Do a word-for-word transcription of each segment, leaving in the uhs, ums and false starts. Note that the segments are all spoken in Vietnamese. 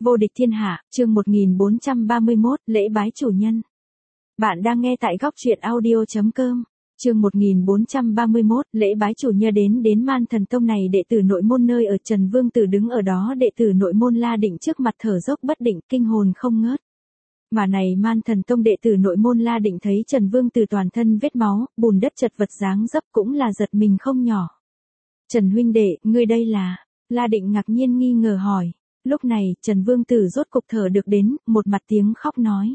Vô địch thiên hạ, chương một nghìn bốn trăm ba mươi mốt, lễ bái chủ nhân. Bạn đang nghe tại góc truyện audio.com. Chương một nghìn bốn trăm ba mươi mốt, lễ bái chủ nhân. Đến đến Man Thần Tông này, đệ tử nội môn nơi ở Trần Vương Tử đứng ở đó, đệ tử nội môn La Định trước mặt thở dốc bất định, kinh hồn không ngớt. Mà này Man Thần Tông đệ tử nội môn La Định thấy Trần Vương Tử toàn thân vết máu, bùn đất chật vật dáng dấp cũng là giật mình không nhỏ. Trần huynh đệ, ngươi đây là? La Định ngạc nhiên nghi ngờ hỏi. Lúc này, Trần Vương Tử rốt cục thở được đến, một mặt tiếng khóc nói.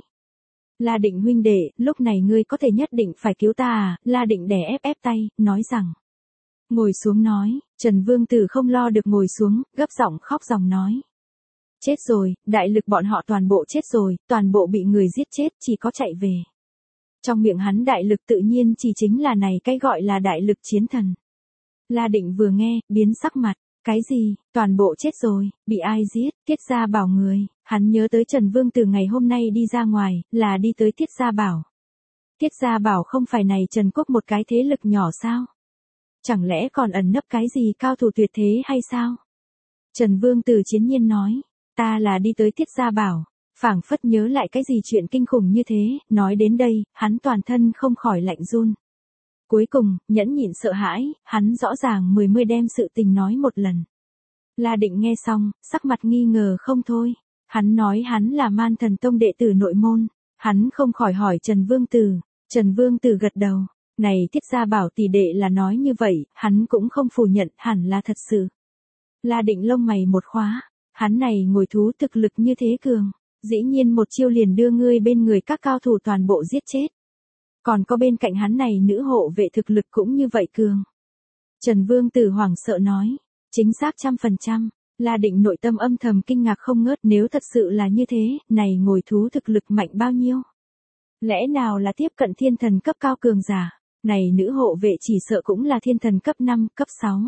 La Định huynh đệ, lúc này ngươi có thể nhất định phải cứu ta à? La Định đè ép ép tay, nói rằng. Ngồi xuống nói, Trần Vương Tử không lo được ngồi xuống, gấp giọng khóc dòng nói. Chết rồi, đại lực bọn họ toàn bộ chết rồi, toàn bộ bị người giết chết, chỉ có chạy về. Trong miệng hắn đại lực tự nhiên chỉ chính là này cái gọi là đại lực chiến thần. La Định vừa nghe, biến sắc mặt. Cái gì, toàn bộ chết rồi, bị ai giết? Tiết Gia Bảo người. Hắn nhớ tới Trần Vương từ ngày hôm nay đi ra ngoài, là đi tới Tiết Gia Bảo. Tiết Gia Bảo không phải này Trần Quốc một cái thế lực nhỏ sao? Chẳng lẽ còn ẩn nấp cái gì cao thủ tuyệt thế hay sao? Trần Vương Từ chiến nhiên nói, ta là đi tới Tiết Gia Bảo, phảng phất nhớ lại cái gì chuyện kinh khủng như thế, nói đến đây, hắn toàn thân không khỏi lạnh run. Cuối cùng, nhẫn nhịn sợ hãi, hắn rõ ràng mười mươi đem sự tình nói một lần. La Định nghe xong, sắc mặt nghi ngờ không thôi. Hắn nói hắn là Man Thần Tông đệ tử nội môn. Hắn không khỏi hỏi Trần Vương Tử. Trần Vương Tử gật đầu. Này Tiết Gia Bảo tỷ đệ là nói như vậy, hắn cũng không phủ nhận hẳn là thật sự. La Định lông mày một khóa. Hắn này ngồi thú thực lực như thế cường. Dĩ nhiên một chiêu liền đưa ngươi bên người các cao thủ toàn bộ giết chết. Còn có bên cạnh hắn này nữ hộ vệ thực lực cũng như vậy cường. Trần Vương Tử hoảng sợ nói. Chính xác trăm phần trăm. La Định nội tâm âm thầm kinh ngạc không ngớt, nếu thật sự là như thế, này ngồi thú thực lực mạnh bao nhiêu? Lẽ nào là tiếp cận thiên thần cấp cao cường giả? Này nữ hộ vệ chỉ sợ cũng là thiên thần cấp năm, cấp sáu.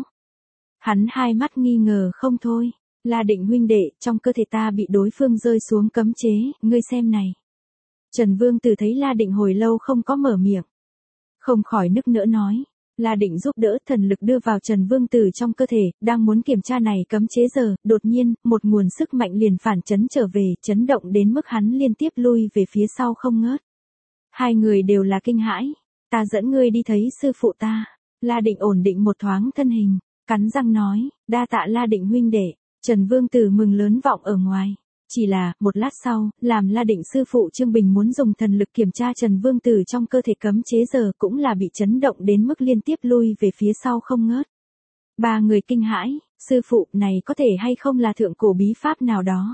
Hắn hai mắt nghi ngờ không thôi. La Định huynh đệ, trong cơ thể ta bị đối phương rơi xuống cấm chế, ngươi xem này. Trần Vương Tử thấy La Định hồi lâu không có mở miệng. Không khỏi nức nở nói. La Định giúp đỡ thần lực đưa vào Trần Vương Tử trong cơ thể, đang muốn kiểm tra này cấm chế giờ, đột nhiên, một nguồn sức mạnh liền phản chấn trở về, chấn động đến mức hắn liên tiếp lui về phía sau không ngớt. Hai người đều là kinh hãi. Ta dẫn ngươi đi thấy sư phụ ta. La Định ổn định một thoáng thân hình, cắn răng nói, đa tạ La Định huynh đệ. Trần Vương Tử mừng lớn vọng ở ngoài. Chỉ là, một lát sau, làm La Định sư phụ Trương Bình muốn dùng thần lực kiểm tra Trần Vương Tử trong cơ thể cấm chế giờ cũng là bị chấn động đến mức liên tiếp lui về phía sau không ngớt. Ba người kinh hãi, sư phụ này có thể hay không là thượng cổ bí pháp nào đó?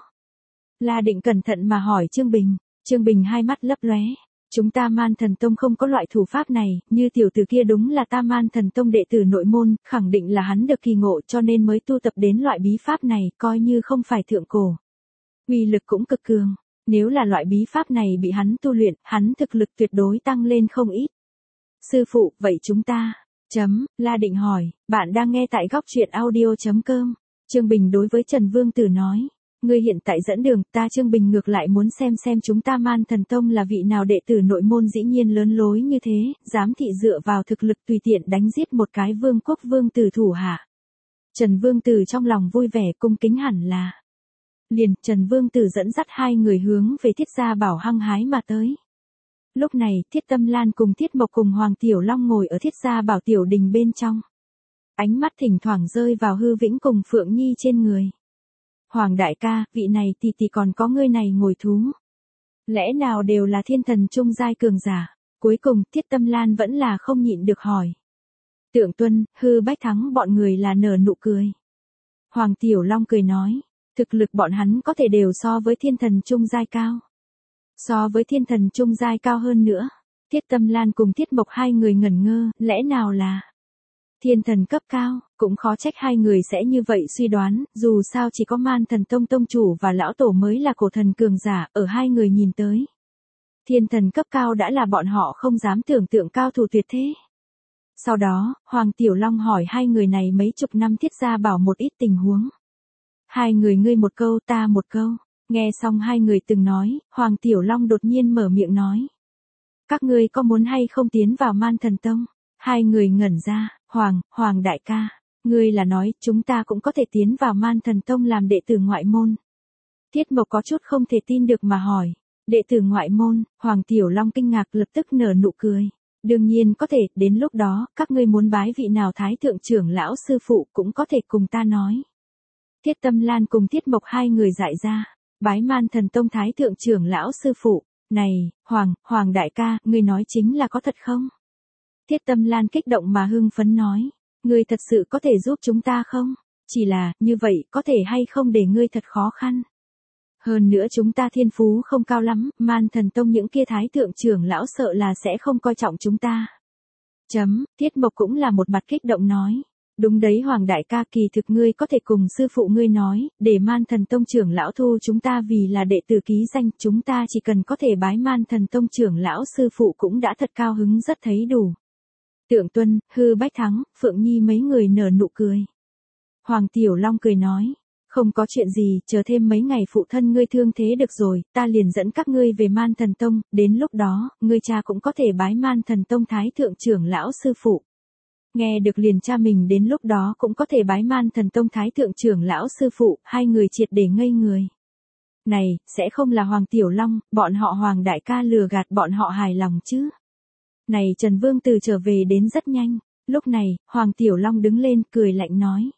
La Định cẩn thận mà hỏi Trương Bình. Trương Bình hai mắt lấp lóe. Chúng ta Man Thần Tông không có loại thủ pháp này, như tiểu tử kia đúng là ta Man Thần Tông đệ tử nội môn, khẳng định là hắn được kỳ ngộ cho nên mới tu tập đến loại bí pháp này, coi như không phải thượng cổ. Uy lực cũng cực cường, nếu là loại bí pháp này bị hắn tu luyện, hắn thực lực tuyệt đối tăng lên không ít. Sư phụ, vậy chúng ta, chấm, La Định hỏi, bạn đang nghe tại góc truyện audio.com. Trương Bình đối với Trần Vương Tử nói, ngươi hiện tại dẫn đường, ta Trương Bình ngược lại muốn xem xem chúng ta Man Thần Tông là vị nào đệ tử nội môn dĩ nhiên lớn lối như thế, dám thị dựa vào thực lực tùy tiện đánh giết một cái vương quốc vương tử thủ hạ. Trần Vương Tử trong lòng vui vẻ cung kính hẳn là. Liền, Trần Vương Tử dẫn dắt hai người hướng về Tiết Gia Bảo hăng hái mà tới. Lúc này, Thiết Tâm Lan cùng Thiết Mộc cùng Hoàng Tiểu Long ngồi ở Thiết Gia Bảo tiểu đình bên trong. Ánh mắt thỉnh thoảng rơi vào Hư Vĩnh cùng Phượng Nhi trên người. Hoàng đại ca, vị này tỷ tỷ còn có ngươi này ngồi thú. Lẽ nào đều là thiên thần trung giai cường giả? Cuối cùng, Thiết Tâm Lan vẫn là không nhịn được hỏi. Tượng Tuân, Hư Bách Thắng bọn người là nở nụ cười. Hoàng Tiểu Long cười nói. Thực lực bọn hắn có thể đều so với thiên thần trung giai cao. So với thiên thần trung giai cao hơn nữa. Thiết Tâm Lan cùng Thiết Mộc hai người ngẩn ngơ, lẽ nào là thiên thần cấp cao, cũng khó trách hai người sẽ như vậy suy đoán, dù sao chỉ có Man Thần Tông tông chủ và lão tổ mới là cổ thần cường giả, ở hai người nhìn tới. Thiên thần cấp cao đã là bọn họ không dám tưởng tượng cao thủ tuyệt thế. Sau đó, Hoàng Tiểu Long hỏi hai người này mấy chục năm Thiết Gia Bảo một ít tình huống. Hai người ngươi một câu ta một câu, nghe xong hai người từng nói, Hoàng Tiểu Long đột nhiên mở miệng nói. Các ngươi có muốn hay không tiến vào Man Thần Tông? Hai người ngẩn ra, Hoàng, Hoàng đại ca, ngươi là nói chúng ta cũng có thể tiến vào Man Thần Tông làm đệ tử ngoại môn. Thiết Mộc có chút không thể tin được mà hỏi. Đệ tử ngoại môn, Hoàng Tiểu Long kinh ngạc lập tức nở nụ cười. Đương nhiên có thể, đến lúc đó, các ngươi muốn bái vị nào thái thượng trưởng lão sư phụ cũng có thể cùng ta nói. Thiết Tâm Lan cùng Thiết Mộc hai người dại ra, bái Man Thần Tông thái thượng trưởng lão sư phụ, này, Hoàng, Hoàng đại ca, ngươi nói chính là có thật không? Thiết Tâm Lan kích động mà hưng phấn nói, ngươi thật sự có thể giúp chúng ta không? Chỉ là, như vậy, có thể hay không để ngươi thật khó khăn. Hơn nữa chúng ta thiên phú không cao lắm, Man Thần Tông những kia thái thượng trưởng lão sợ là sẽ không coi trọng chúng ta. Chấm, Thiết Mộc cũng là một mặt kích động nói. Đúng đấy Hoàng đại ca, kỳ thực ngươi có thể cùng sư phụ ngươi nói, để Man Thần Tông trưởng lão thu chúng ta vì là đệ tử ký danh, chúng ta chỉ cần có thể bái Man Thần Tông trưởng lão sư phụ cũng đã thật cao hứng rất thấy đủ. Tượng Tuân, Hư Bách Thắng, Phượng Nhi mấy người nở nụ cười. Hoàng Tiểu Long cười nói, không có chuyện gì, chờ thêm mấy ngày phụ thân ngươi thương thế được rồi, ta liền dẫn các ngươi về Man Thần Tông, đến lúc đó, ngươi cha cũng có thể bái Man Thần Tông thái thượng trưởng lão sư phụ. Nghe được liền cha mình đến lúc đó cũng có thể bái Man Thần Tông thái thượng trưởng lão sư phụ, hai người triệt để ngây người. Này, sẽ không là Hoàng Tiểu Long, bọn họ Hoàng đại ca lừa gạt bọn họ hài lòng chứ. Này Trần Vương Từ trở về đến rất nhanh, lúc này, Hoàng Tiểu Long đứng lên cười lạnh nói.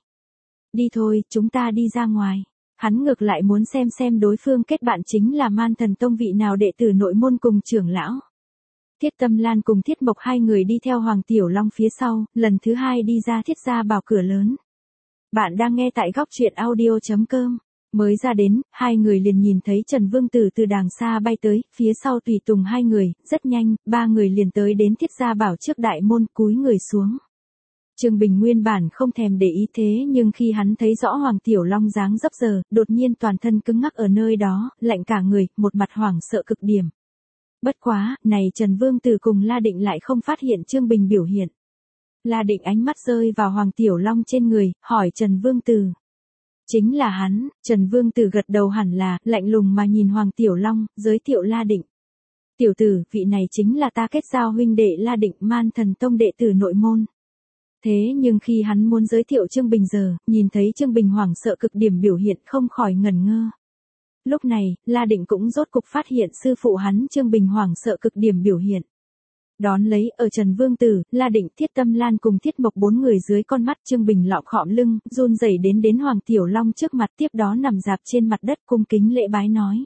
Đi thôi, chúng ta đi ra ngoài. Hắn ngược lại muốn xem xem đối phương kết bạn chính là Man Thần Tông vị nào đệ tử nội môn cùng trưởng lão. Thiết Tâm Lan cùng Thiết Mộc hai người đi theo Hoàng Tiểu Long phía sau, lần thứ hai đi ra Thiết gia bảo cửa lớn. Bạn đang nghe tại góc truyện audio chấm com. Mới ra đến, hai người liền nhìn thấy Trần Vương Tử từ đàng xa bay tới, phía sau tùy tùng hai người, rất nhanh, ba người liền tới đến Thiết gia bảo trước đại môn, cúi người xuống. Trương Bình nguyên bản không thèm để ý thế nhưng khi hắn thấy rõ Hoàng Tiểu Long dáng dấp giờ, đột nhiên toàn thân cứng ngắc ở nơi đó, lạnh cả người, một mặt hoảng sợ cực điểm. Bất quá, này Trần Vương Tử cùng La Định lại không phát hiện Trương Bình biểu hiện. La Định ánh mắt rơi vào Hoàng Tiểu Long trên người, hỏi Trần Vương Tử. Chính là hắn, Trần Vương Tử gật đầu hẳn là, lạnh lùng mà nhìn Hoàng Tiểu Long, giới thiệu La Định. Tiểu tử, vị này chính là ta kết giao huynh đệ La Định, Man Thần Tông đệ tử nội môn. Thế nhưng khi hắn muốn giới thiệu Trương Bình giờ, nhìn thấy Trương Bình hoảng sợ cực điểm biểu hiện không khỏi ngẩn ngơ. Lúc này, La Định cũng rốt cục phát hiện sư phụ hắn Trương Bình hoảng sợ cực điểm biểu hiện. Đón lấy, ở Trần Vương Tử, La Định, Thiết Tâm Lan cùng Thiết Mộc bốn người dưới con mắt Trương Bình lọ khọm lưng, run rẩy đến đến Hoàng Tiểu Long trước mặt, tiếp đó nằm dạp trên mặt đất cung kính lễ bái nói.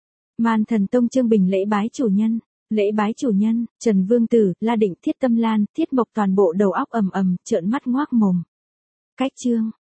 Man Thần Tông Trương Bình lễ bái chủ nhân. Lễ bái chủ nhân, Trần Vương Tử, La Định, Thiết Tâm Lan, Thiết Mộc toàn bộ đầu óc ầm ầm, trợn mắt ngoác mồm. Cách chương.